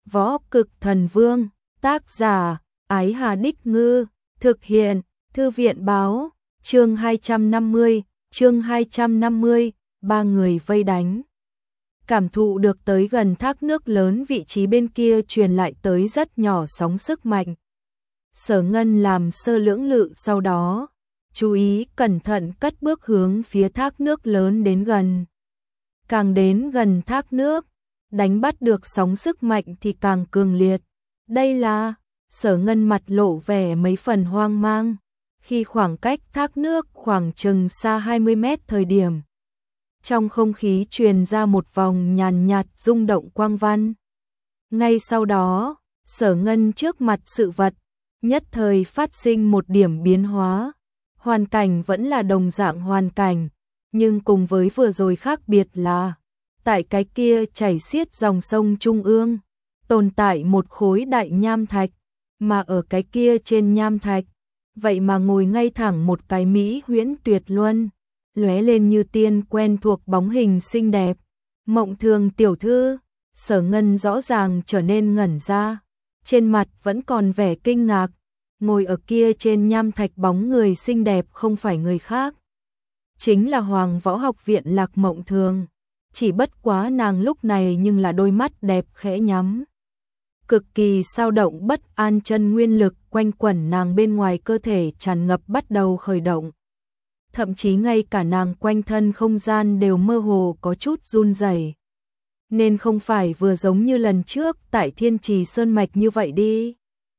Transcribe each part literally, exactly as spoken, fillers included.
Võ Cực Thần Vương, tác giả, Ái Hà Đích Ngư, thực hiện, Thư viện báo, chương hai trăm năm mươi, chương hai trăm năm mươi, ba người vây đánh. Cảm thụ được tới gần thác nước lớn, vị trí bên kia truyền lại tới rất nhỏ sóng sức mạnh. Sở Ngân làm sơ lưỡng lự, sau đó chú ý cẩn thận cất bước hướng phía thác nước lớn đến gần. Càng đến gần thác nước, đánh bắt được sóng sức mạnh thì càng cường liệt. Đây là, Sở Ngân mặt lộ vẻ mấy phần hoang mang, khi khoảng cách thác nước khoảng chừng xa hai mươi mét thời điểm. Trong không khí truyền ra một vòng nhàn nhạt rung động quang văn. Ngay sau đó, Sở Ngân trước mặt sự vật, nhất thời phát sinh một điểm biến hóa. Hoàn cảnh vẫn là đồng dạng hoàn cảnh, nhưng cùng với vừa rồi khác biệt là, tại cái kia chảy xiết dòng sông Trung ương, tồn tại một khối đại nham thạch, mà ở cái kia trên nham thạch, vậy mà ngồi ngay thẳng một cái mỹ huyễn tuyệt luân, lóe lên như tiên quen thuộc bóng hình xinh đẹp. Mộng Thường tiểu thư, Sở Ngân rõ ràng trở nên ngẩn ra, trên mặt vẫn còn vẻ kinh ngạc. Ngồi ở kia trên nham thạch bóng người xinh đẹp không phải người khác, chính là Hoàng Võ Học Viện Lạc Mộng Thường. Chỉ bất quá nàng lúc này nhưng là đôi mắt đẹp khẽ nhắm, cực kỳ sao động bất an, chân nguyên lực quanh quẩn nàng bên ngoài cơ thể tràn ngập bắt đầu khởi động. Thậm chí ngay cả nàng quanh thân không gian đều mơ hồ có chút run rẩy. Nên không phải vừa giống như lần trước tại Thiên Trì Sơn Mạch như vậy đi.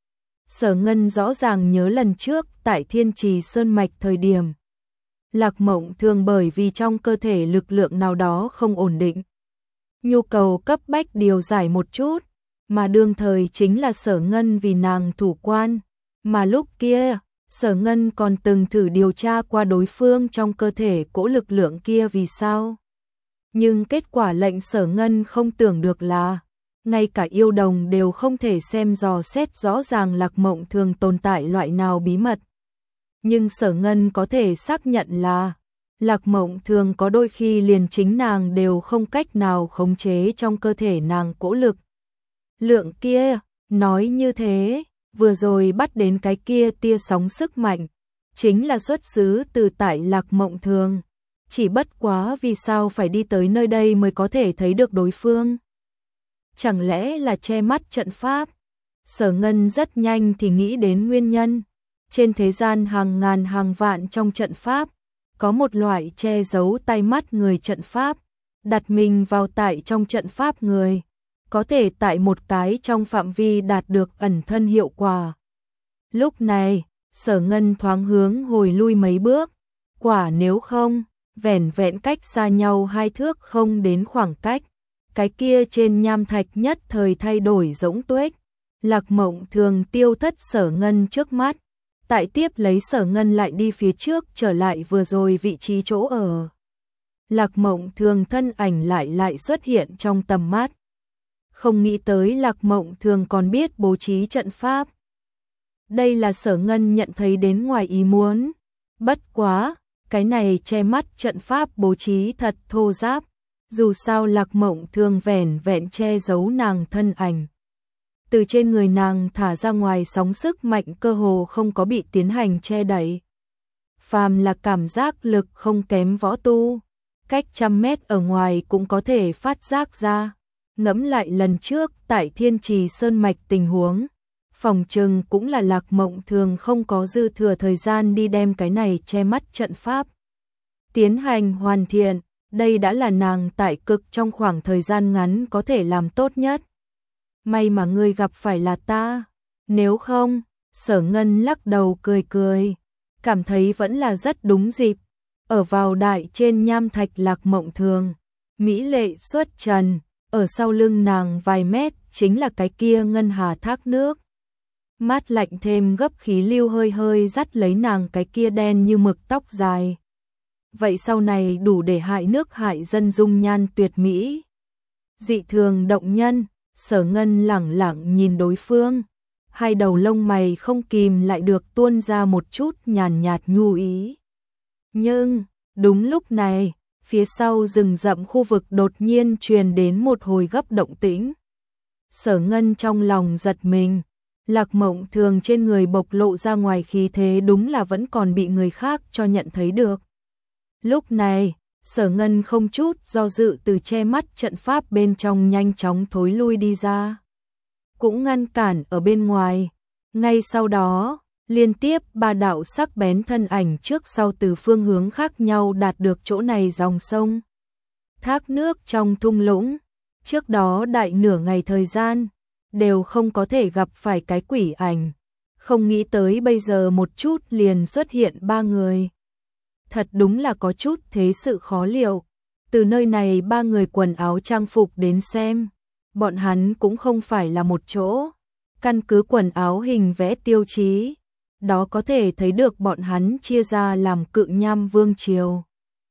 Sở Ngân rõ ràng nhớ lần trước tại Thiên Trì Sơn Mạch thời điểm, Lạc Mộng Thường bởi vì trong cơ thể lực lượng nào đó không ổn định, nhu cầu cấp bách điều giải một chút, mà đương thời chính là Sở Ngân vì nàng thủ quan, mà lúc kia, Sở Ngân còn từng thử điều tra qua đối phương trong cơ thể cỗ lực lượng kia vì sao. Nhưng kết quả lệnh Sở Ngân không tưởng được là, ngay cả yêu đồng đều không thể xem dò xét rõ ràng Lạc Mộng Thường tồn tại loại nào bí mật. Nhưng Sở Ngân có thể xác nhận là, Lạc Mộng Thường có đôi khi liền chính nàng đều không cách nào khống chế trong cơ thể nàng cỗ lực lượng kia. Nói như thế, vừa rồi bắt đến cái kia tia sóng sức mạnh, chính là xuất xứ từ tại Lạc Mộng Thường. Chỉ bất quá vì sao phải đi tới nơi đây mới có thể thấy được đối phương? Chẳng lẽ là che mắt trận pháp? Sở Ngân rất nhanh thì nghĩ đến nguyên nhân. Trên thế gian hàng ngàn hàng vạn trong trận pháp, có một loại che giấu tai mắt người trận pháp, đặt mình vào tại trong trận pháp người, có thể tại một cái trong phạm vi đạt được ẩn thân hiệu quả. Lúc này, Sở Ngân thoáng hướng hồi lui mấy bước, quả nếu không, vẻn vẹn cách xa nhau hai thước không đến khoảng cách, cái kia trên nham thạch nhất thời thay đổi rỗng tuếch. Lạc Mộng Thường tiêu thất Sở Ngân trước mắt, tại tiếp lấy Sở Ngân lại đi phía trước trở lại vừa rồi vị trí chỗ ở. Lạc Mộng Thường thân ảnh lại lại xuất hiện trong tầm mắt. Không nghĩ tới Lạc Mộng Thường còn biết bố trí trận pháp. Đây là Sở Ngân nhận thấy đến ngoài ý muốn. Bất quá, cái này che mắt trận pháp bố trí thật thô ráp. Dù sao Lạc Mộng Thường vẻn vẹn che giấu nàng thân ảnh. Từ trên người nàng thả ra ngoài sóng sức mạnh cơ hồ không có bị tiến hành che đậy. Phàm là cảm giác lực không kém võ tu, cách trăm mét ở ngoài cũng có thể phát giác ra. Ngẫm lại lần trước tại Thiên Trì Sơn Mạch tình huống, phòng trừng cũng là Lạc Mộng Thường không có dư thừa thời gian đi đem cái này che mắt trận pháp tiến hành hoàn thiện. Đây đã là nàng tại cực trong khoảng thời gian ngắn có thể làm tốt nhất. May mà ngươi gặp phải là ta, nếu không, Sở Ngân lắc đầu cười cười, cảm thấy vẫn là rất đúng dịp. Ở vào đại trên nham thạch Lạc Mộng Thường, mỹ lệ xuất trần, ở sau lưng nàng vài mét chính là cái kia ngân hà thác nước. Mát lạnh thêm gấp khí lưu hơi hơi dắt lấy nàng cái kia đen như mực tóc dài. Vậy sau này đủ để hại nước hại dân dung nhan tuyệt mỹ, dị thường động nhân. Sở Ngân lẳng lặng nhìn đối phương, hai đầu lông mày không kìm lại được tuôn ra một chút nhàn nhạt nhu ý. Nhưng, đúng lúc này, phía sau rừng rậm khu vực đột nhiên truyền đến một hồi gấp động tĩnh. Sở Ngân trong lòng giật mình, Lạc Mộng Thường trên người bộc lộ ra ngoài khí thế đúng là vẫn còn bị người khác cho nhận thấy được. Lúc này, Sở Ngân không chút do dự từ che mắt trận pháp bên trong nhanh chóng thối lui đi ra, cũng ngăn cản ở bên ngoài. Ngay sau đó, liên tiếp ba đạo sắc bén thân ảnh trước sau từ phương hướng khác nhau đạt được chỗ này dòng sông, thác nước trong thung lũng. Trước đó đại nửa ngày thời gian, đều không có thể gặp phải cái quỷ ảnh. Không nghĩ tới bây giờ một chút liền xuất hiện ba người. Thật đúng là có chút thế sự khó liệu. Từ nơi này ba người quần áo trang phục đến xem, bọn hắn cũng không phải là một chỗ. Căn cứ quần áo hình vẽ tiêu chí, đó có thể thấy được bọn hắn chia ra làm Cự Nham Vương Triều,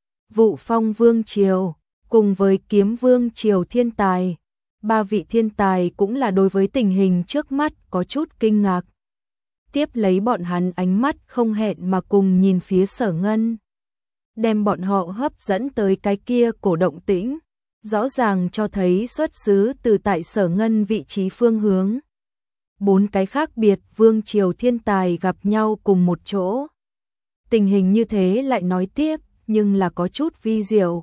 Vụ Phong Vương Triều, cùng với Kiếm Vương Triều thiên tài. Ba vị thiên tài cũng là đối với tình hình trước mắt có chút kinh ngạc. Tiếp lấy bọn hắn ánh mắt không hẹn mà cùng nhìn phía Sở Ngân, đem bọn họ hấp dẫn tới cái kia cổ động tĩnh, rõ ràng cho thấy xuất xứ từ tại Sở Ngân vị trí phương hướng. Bốn cái khác biệt vương triều thiên tài gặp nhau cùng một chỗ. Tình hình như thế lại nói tiếp, nhưng là có chút vi diệu.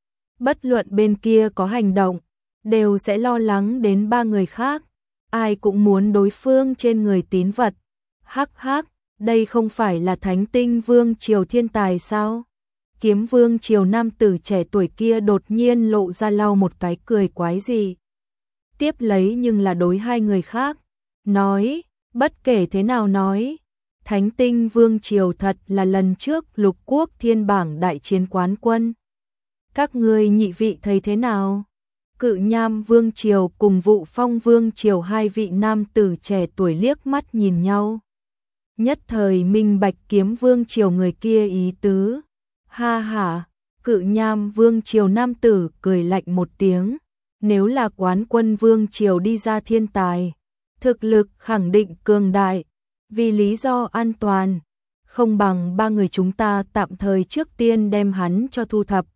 Bất luận bên kia có hành động, đều sẽ lo lắng đến ba người khác. Ai cũng muốn đối phương trên người tín vật. Hắc hắc, đây không phải là Thánh Tinh Vương triều thiên tài sao? Kiếm Vương triều nam tử trẻ tuổi kia đột nhiên lộ ra lau một cái cười quái gì. Tiếp lấy nhưng là đối hai người khác, nói, bất kể thế nào nói, Thánh Tinh Vương triều thật là lần trước lục quốc thiên bảng đại chiến quán quân. Các ngươi nhị vị thấy thế nào? Cự Nham Vương triều cùng Vụ Phong Vương triều hai vị nam tử trẻ tuổi liếc mắt nhìn nhau. Nhất thời minh bạch Kiếm Vương triều người kia ý tứ. Ha ha, Cự Nham Vương triều nam tử cười lạnh một tiếng. Nếu là quán quân Vương triều đi ra thiên tài, thực lực khẳng định cường đại. Vì lý do an toàn, không bằng ba người chúng ta tạm thời trước tiên đem hắn cho thu thập.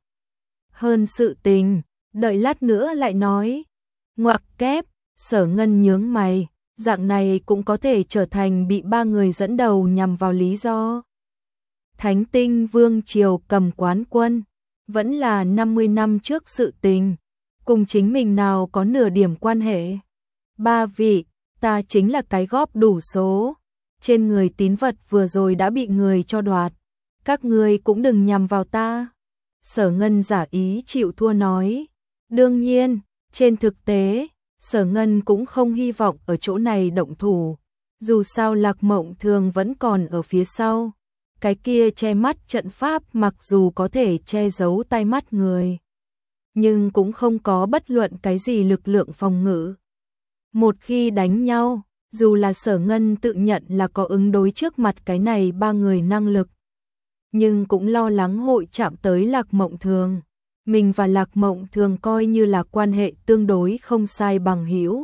Hơn sự tình, đợi lát nữa lại nói. Ngoặc kép, Sở Ngân nhướng mày, dạng này cũng có thể trở thành bị ba người dẫn đầu nhằm vào lý do. Thánh Tinh Vương triều cầm quán quân, vẫn là năm mươi năm trước sự tình, cùng chính mình nào có nửa điểm quan hệ. Ba vị, ta chính là cái góp đủ số, trên người tín vật vừa rồi đã bị người cho đoạt, các ngươi cũng đừng nhằm vào ta. Sở Ngân giả ý chịu thua nói. Đương nhiên, trên thực tế, Sở Ngân cũng không hy vọng ở chỗ này động thủ. Dù sao Lạc Mộng Thường vẫn còn ở phía sau. Cái kia che mắt trận pháp mặc dù có thể che giấu tai mắt người, nhưng cũng không có bất luận cái gì lực lượng phòng ngự. Một khi đánh nhau, dù là Sở Ngân tự nhận là có ứng đối trước mặt cái này ba người năng lực, nhưng cũng lo lắng hội chạm tới Lạc Mộng Thường. Mình và Lạc Mộng Thường coi như là quan hệ tương đối không sai bằng hữu.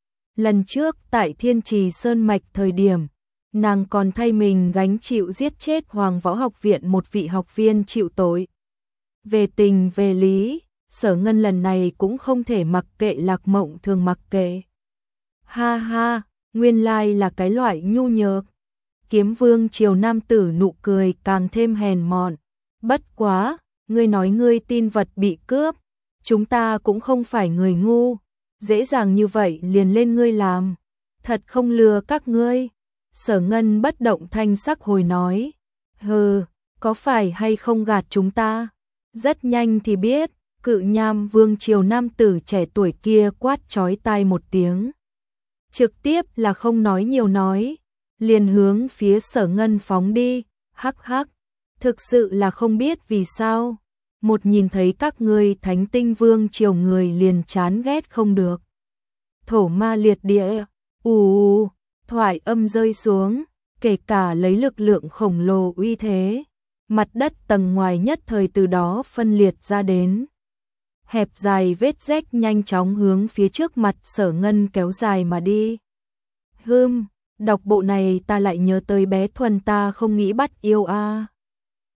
Lần trước tại Thiên Trì Sơn Mạch thời điểm, nàng còn thay mình gánh chịu giết chết Hoàng Võ Học Viện một vị học viên chịu tội. Về tình về lý, Sở Ngân lần này cũng không thể mặc kệ Lạc Mộng Thường mặc kệ. Ha ha, nguyên lai là cái loại nhu nhược. Kiếm Vương triều nam tử nụ cười càng thêm hèn mọn. Bất quá, ngươi nói ngươi tin vật bị cướp, chúng ta cũng không phải người ngu, dễ dàng như vậy liền lên ngươi làm, thật không lừa các ngươi. Sở Ngân bất động thanh sắc hồi nói, hừ, có phải hay không gạt chúng ta? Rất nhanh thì biết. Cự Nham Vương triều nam tử trẻ tuổi kia quát chói tai một tiếng, trực tiếp là không nói nhiều nói, liền hướng phía Sở Ngân phóng đi. Hắc hắc, thực sự là không biết vì sao, một nhìn thấy các ngươi Thánh Tinh Vương triều người liền chán ghét không được. Thổ ma liệt địa, ù, thoại âm rơi xuống, kể cả lấy lực lượng khổng lồ uy thế, mặt đất tầng ngoài nhất thời từ đó phân liệt ra đến. Hẹp dài vết rách nhanh chóng hướng phía trước mặt Sở Ngân kéo dài mà đi. Hừm, đọc bộ này ta lại nhớ tới bé Thuần ta không nghĩ bắt yêu a. À.